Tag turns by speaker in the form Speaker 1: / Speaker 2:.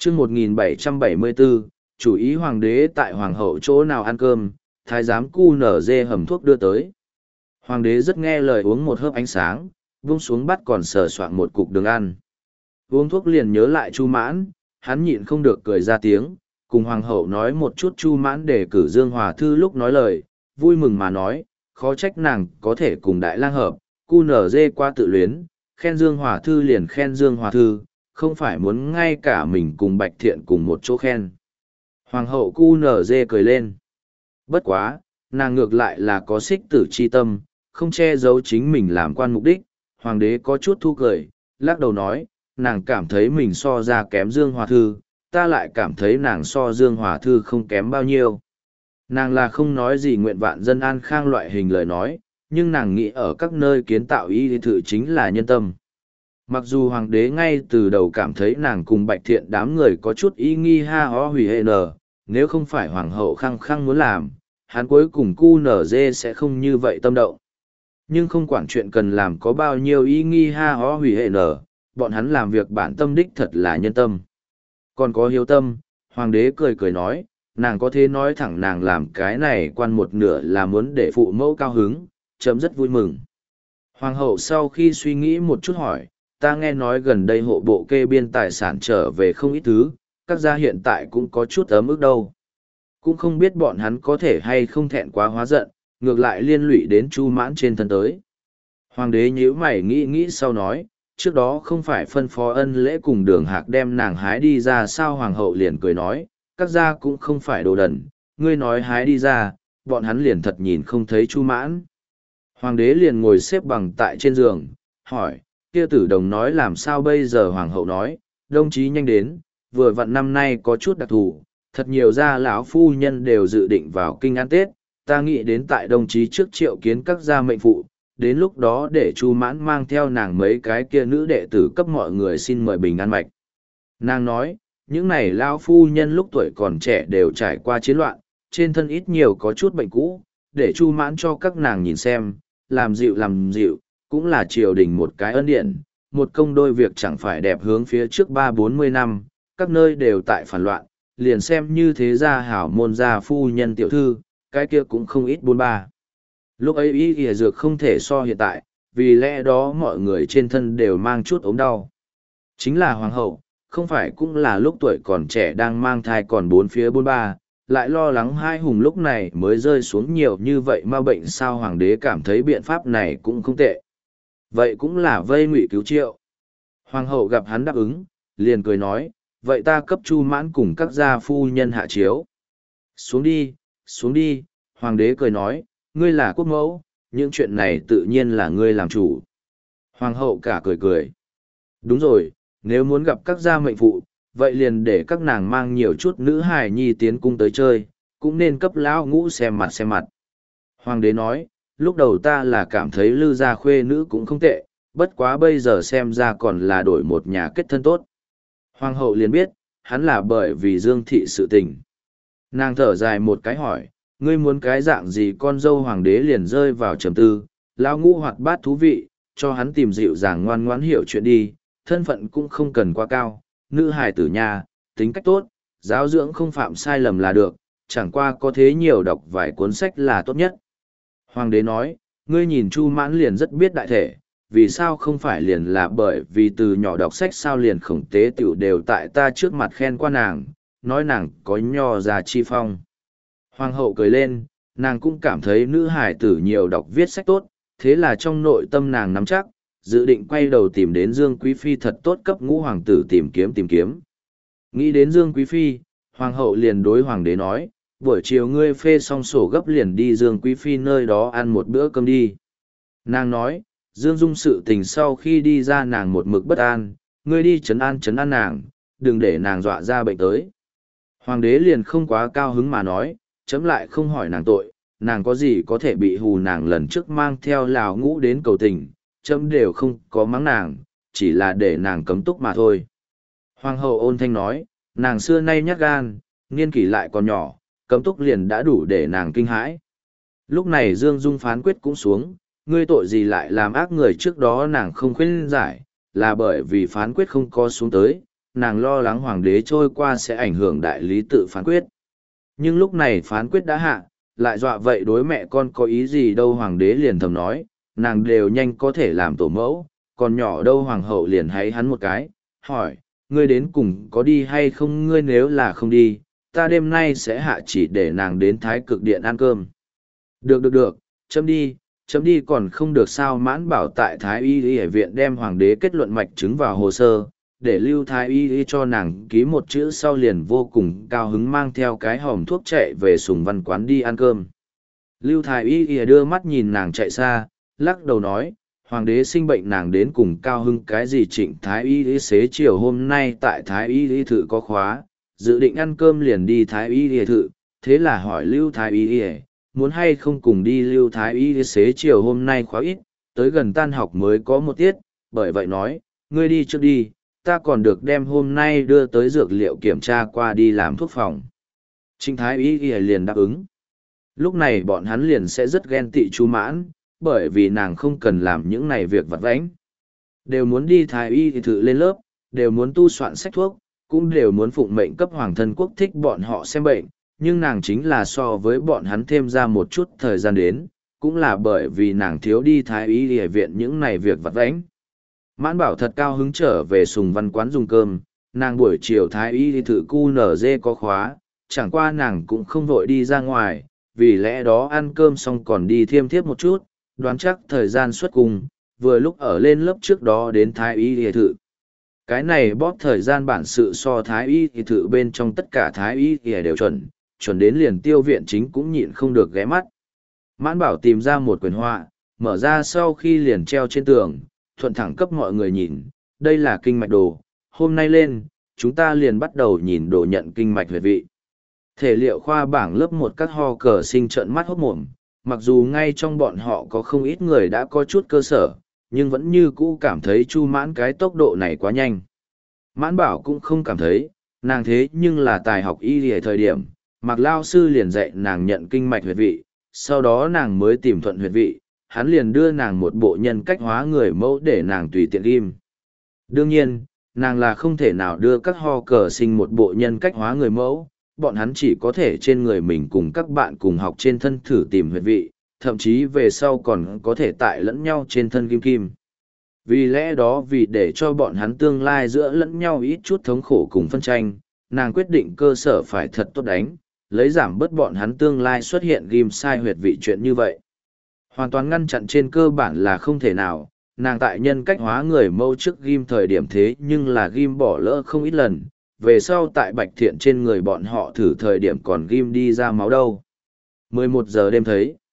Speaker 1: chương 1774, chủ ý hoàng đế tại hoàng hậu chỗ nào ăn cơm, thái giám cu nở dê hầm thuốc đưa tới. Hoàng đế rất nghe lời uống một hớp ánh sáng, vung xuống bắt còn sờ soạn một cục đường ăn. Uống thuốc liền nhớ lại Chu Mãn, hắn nhịn không được cười ra tiếng, cùng hoàng hậu nói một chút Chu Mãn để cử Dương Hòa Thư lúc nói lời, vui mừng mà nói, khó trách nàng có thể cùng đại lang hợp, cu nở dê qua tự luyến, khen Dương Hòa Thư liền khen Dương Hòa Thư, không phải muốn ngay cả mình cùng Bạch Thiện cùng một chỗ khen. Hoàng hậu cu nở dê cười lên. Bất quá, nàng ngược lại là có xích tử chi tâm, không che giấu chính mình làm quan mục đích. Hoàng đế có chút thu cười, lắc đầu nói, nàng cảm thấy mình so ra kém Dương Hòa Thư, ta lại cảm thấy nàng so Dương Hòa Thư không kém bao nhiêu. Nàng là không nói gì nguyện vạn dân an khang loại hình lời nói, nhưng nàng nghĩ ở các nơi kiến tạo y thự chính là nhân tâm. Mặc dù hoàng đế ngay từ đầu cảm thấy nàng cùng Bạch Thiện đám người có chút ý nghi ha ho hủy hệ nở, nếu không phải hoàng hậu khăng khăng muốn làm, hắn cuối cùng cu nở dê sẽ không như vậy tâm động. Nhưng không quản chuyện cần làm có bao nhiêu ý nghi ha ho hủy hệ nở, bọn hắn làm việc bản tâm đích thật là nhân tâm. Còn có hiếu tâm, hoàng đế cười cười nói, nàng có thể nói thẳng nàng làm cái này quan một nửa là muốn để phụ mẫu cao hứng, chấm rất vui mừng. Hoàng hậu sau khi suy nghĩ một chút hỏi, ta nghe nói gần đây hộ bộ kê biên tài sản trở về không ít thứ, các gia hiện tại cũng có chút ấm ức đâu. Cũng không biết bọn hắn có thể hay không thẹn quá hóa giận, ngược lại liên lụy đến Chu Mãn trên thân tới. Hoàng đế nhíu mày nghĩ sau nói, trước đó không phải phân phó Ân Lễ cùng Đường Hạc đem nàng hái đi ra sao? Hoàng hậu liền cười nói, các gia cũng không phải đồ đần, ngươi nói hái đi ra, bọn hắn liền thật nhìn không thấy Chu Mãn. Hoàng đế liền ngồi xếp bằng tại trên giường, hỏi, kia Tử Đồng nói làm sao bây giờ? Hoàng hậu nói, đồng chí nhanh đến, vừa vặn năm nay có chút đặc thù, thật nhiều gia lão phu nhân đều dự định vào kinh ăn Tết, ta nghĩ đến tại đồng chí trước triệu kiến các gia mệnh phụ, đến lúc đó để Chu Mãn mang theo nàng mấy cái kia nữ đệ tử cấp mọi người xin mời bình an mạch. Nàng nói, những này lão phu nhân lúc tuổi còn trẻ đều trải qua chiến loạn, trên thân ít nhiều có chút bệnh cũ, để Chu Mãn cho các nàng nhìn xem, làm dịu, cũng là triều đình một cái ân điển, một công đôi việc chẳng phải đẹp hướng phía trước 30-40 năm, các nơi đều tại phản loạn, liền xem như thế gia hảo môn gia phu nhân tiểu thư, cái kia cũng không ít 43. Lúc ấy y dược không thể so hiện tại, vì lẽ đó mọi người trên thân đều mang chút ốm đau. Chính là hoàng hậu, không phải cũng là lúc tuổi còn trẻ đang mang thai còn bốn phía 43, lại lo lắng hai hùng lúc này mới rơi xuống nhiều như vậy mà bệnh sao? Hoàng đế cảm thấy biện pháp này cũng không tệ. Vậy cũng là vây ngụy cứu triệu. Hoàng hậu gặp hắn đáp ứng, liền cười nói, vậy ta cấp Chu Mãn cùng các gia phu nhân hạ chiếu. Xuống đi, hoàng đế cười nói, ngươi là quốc mẫu, những chuyện này tự nhiên là ngươi làm chủ. Hoàng hậu cả cười. Đúng rồi, nếu muốn gặp các gia mệnh phụ, vậy liền để các nàng mang nhiều chút nữ hài nhi tiến cung tới chơi, cũng nên cấp lão ngũ xem mặt. Hoàng đế nói, lúc đầu ta là cảm thấy Lư gia khuê nữ cũng không tệ, bất quá bây giờ xem ra còn là đổi một nhà kết thân tốt. Hoàng hậu liền biết, hắn là bởi vì Dương thị sự tình. Nàng thở dài một cái hỏi, ngươi muốn cái dạng gì? Con dâu hoàng đế liền rơi vào trầm tư, lão ngũ hoạt bát thú vị, cho hắn tìm dịu dàng ngoan ngoãn hiểu chuyện đi, thân phận cũng không cần quá cao, nữ hài tử nhà, tính cách tốt, giáo dưỡng không phạm sai lầm là được, chẳng qua có thế nhiều đọc vài cuốn sách là tốt nhất. Hoàng đế nói, ngươi nhìn Chu Mãn liền rất biết đại thể, vì sao không phải liền là bởi vì từ nhỏ đọc sách sao? Liền Khổng Tế Tiểu đều tại ta trước mặt khen qua nàng, nói nàng có nho già chi phong. Hoàng hậu cười lên, nàng cũng cảm thấy nữ hài tử nhiều đọc viết sách tốt, thế là trong nội tâm nàng nắm chắc, dự định quay đầu tìm đến Dương Quý Phi thật tốt cấp ngũ hoàng tử tìm kiếm. Nghĩ đến Dương Quý Phi, hoàng hậu liền đối hoàng đế nói, buổi chiều ngươi phê xong sổ gấp liền đi Dương Quý Phi nơi đó ăn một bữa cơm đi. Nàng nói, Dương Dung sự tình sau khi đi ra nàng một mực bất an, ngươi đi trấn an nàng, đừng để nàng dọa ra bệnh tới. Hoàng đế liền không quá cao hứng mà nói, chấm lại không hỏi nàng tội, nàng có gì có thể bị hù? Nàng lần trước mang theo Lào Ngũ đến cầu tình, chấm đều không có mắng nàng, chỉ là để nàng cấm túc mà thôi. Hoàng hậu ôn thanh nói, nàng xưa nay nhát gan, niên kỷ lại còn nhỏ, cấm túc liền đã đủ để nàng kinh hãi. Lúc này Dương Dung phán quyết cũng xuống, ngươi tội gì lại làm ác người? Trước đó nàng không khuyên giải, là bởi vì phán quyết không có xuống tới, nàng lo lắng hoàng đế trôi qua sẽ ảnh hưởng đại lý tự phán quyết. Nhưng lúc này phán quyết đã hạ, lại dọa vậy đối mẹ con có ý gì đâu, hoàng đế liền thầm nói, nàng đều nhanh có thể làm tổ mẫu, còn nhỏ đâu. Hoàng hậu liền háy hắn một cái, hỏi, ngươi đến cùng có đi hay không? Ngươi nếu là không đi, ta đêm nay sẽ hạ chỉ để nàng đến Thái Cực Điện ăn cơm. Được, chấm đi còn không được sao? Mãn Bảo tại Thái Y Y viện đem hoàng đế kết luận mạch chứng vào hồ sơ, để Lưu Thái Y Y cho nàng ký một chữ sau liền vô cùng cao hứng mang theo cái hòm thuốc chạy về Sùng Văn quán đi ăn cơm. Lưu Thái Y Y đưa mắt nhìn nàng chạy xa, lắc đầu nói, hoàng đế sinh bệnh nàng đến cùng cao hứng cái gì? Trịnh Thái Y Y xế chiều hôm nay tại Thái Y Y thự có khóa, dự định ăn cơm liền đi Thái Y Y thự, thế là hỏi Lưu Thái Y Y, muốn hay không cùng đi? Lưu Thái Y xế chiều hôm nay khóa ít, tới gần tan học mới có một tiết, bởi vậy nói, ngươi đi trước đi, ta còn được đem hôm nay đưa tới dược liệu kiểm tra qua đi làm thuốc phòng. Trịnh Thái Y liền đáp ứng. Lúc này bọn hắn liền sẽ rất ghen tị Chu Mãn, bởi vì nàng không cần làm những này việc vặt vãnh. Đều muốn đi Thái Y thử lên lớp, đều muốn tu soạn sách thuốc, cũng đều muốn phụng mệnh cấp hoàng thân quốc thích bọn họ xem bệnh, nhưng nàng chính là so với bọn hắn thêm ra một chút thời gian đến, cũng là bởi vì nàng thiếu đi Thái Y viện những này việc vặt vãnh. Mãn Bảo thật cao hứng trở về Sùng Văn quán dùng cơm, nàng buổi chiều Thái Y thử QNZ có khóa, chẳng qua nàng cũng không vội đi ra ngoài, vì lẽ đó ăn cơm xong còn đi thiêm thiếp một chút, đoán chắc thời gian xuất cung, vừa lúc ở lên lớp trước đó đến Thái Y thử. Cái này bóp thời gian bản sự so Thái Y thử bên trong tất cả Thái Y đều chuẩn đến liền Tiêu viện chính cũng nhịn không được ghé mắt. Mãn Bảo tìm ra một quyển họa, mở ra sau khi liền treo trên tường, thuận thẳng cấp mọi người nhìn, đây là kinh mạch đồ, hôm nay lên, chúng ta liền bắt đầu nhìn đồ nhận kinh mạch huyệt vị. Thể liệu khoa bảng lớp một các ho cờ sinh trợn mắt hốt mồm, mặc dù ngay trong bọn họ có không ít người đã có chút cơ sở, nhưng vẫn như cũ cảm thấy Chu Mãn cái tốc độ này quá nhanh. Mãn Bảo cũng không cảm thấy, nàng thế nhưng là tài học y lìa thời điểm, Mạc Lao sư liền dạy nàng nhận kinh mạch huyệt vị, sau đó nàng mới tìm thuận huyệt vị, hắn liền đưa nàng một bộ nhân cách hóa người mẫu để nàng tùy tiện ghim. Đương nhiên, nàng là không thể nào đưa các ho cờ sinh một bộ nhân cách hóa người mẫu, bọn hắn chỉ có thể trên người mình cùng các bạn cùng học trên thân thử tìm huyệt vị, thậm chí về sau còn có thể tại lẫn nhau trên thân kim kim. Vì lẽ đó vì để cho bọn hắn tương lai giữa lẫn nhau ít chút thống khổ cùng phân tranh, nàng quyết định cơ sở phải thật tốt đánh, lấy giảm bớt bọn hắn tương lai xuất hiện ghim sai huyệt vị chuyện như vậy. Hoàn toàn ngăn chặn trên cơ bản là không thể nào, nàng tại nhân cách hóa người mẫu trước ghim thời điểm thế nhưng là ghim bỏ lỡ không ít lần, về sau tại Bạch Thiện trên người bọn họ thử thời điểm còn ghim đi ra máu đâu. 11 giờ đêm thấy.